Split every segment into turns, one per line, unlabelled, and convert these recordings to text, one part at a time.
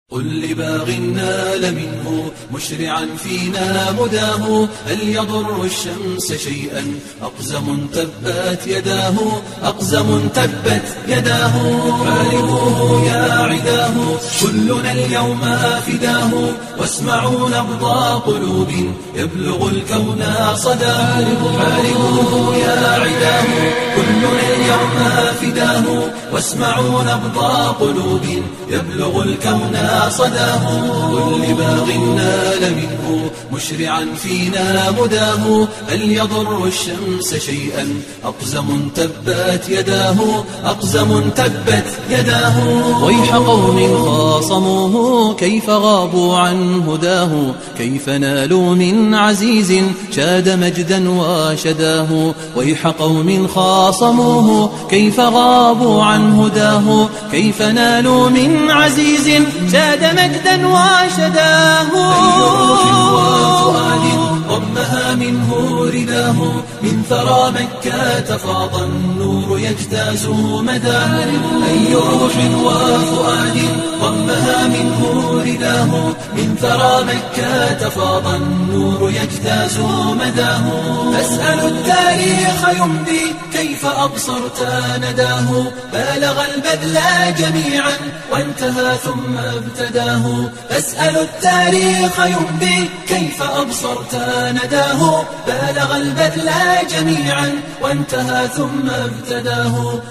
قل لباغ نال منه مشرعا فينا مداه هل يضر الشمس شيئا أقزم تبت يداه أقزم تبت يداه حاربوه يا عداه كلنا اليوم فداه واسمعوا نبض قلوب يبلغ الكون صداه حاربوه يا عداه كلنا اليوم فداه واسمعوا نبض قلوب يبلغ الكون صداه كل باغ نال منه مشرعا فينا مداه هل يضر الشمس شيئا أقزم تبت يداه أقزم تبت يداه ويح قوم خاصموه كيف غابوا عن هداه كيف نالوا من عزيز شاد مجدا وشداه ويح قوم خاصموه كيف غابوا عن هداه كيف نالوا من عزيز شاد مجدا وشداه أي روح وفؤاد ضمها منه رداه من ثرى مكة فاض النور يجتاز مداه أي روح وفؤاد ضمها منه رداه من ثرى مكة فاض النور يجتاز مداه أسأل التاريخ يمضي كيف أبصرت نداه بالغ البذل جميعا وانتهى ثم ابتداه أسأل التاريخ يمضي كيف أبصرت نداه بالغ البذل جميعا وانتهى ثم ابتداه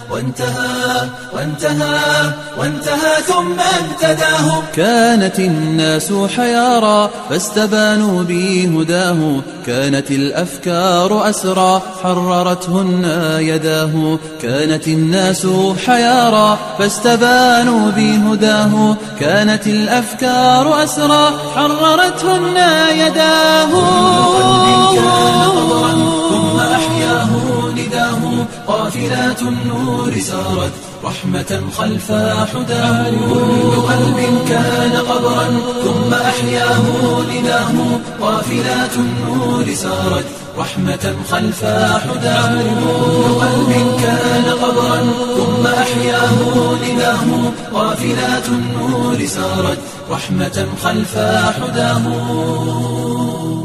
وانتهى ثم ابتداه كانت الناس حيارى فاستبانوا بهداه كانت الأفكار أسرى حررتهن يداه كانت الناس حيارى فاستبانوا بهداه كانت الأفكار أسرى حررتهن يداه ثم أحياه نداه قافلات النور سارت رحمة خلف حداه كل قلب كان قبرا ثم أحياه نداه قافلات النور سارت رحمة خلف حداه كل قلب كان قبرا ثم أحياه نداه قافلات النور سارت رحمة خلف حداه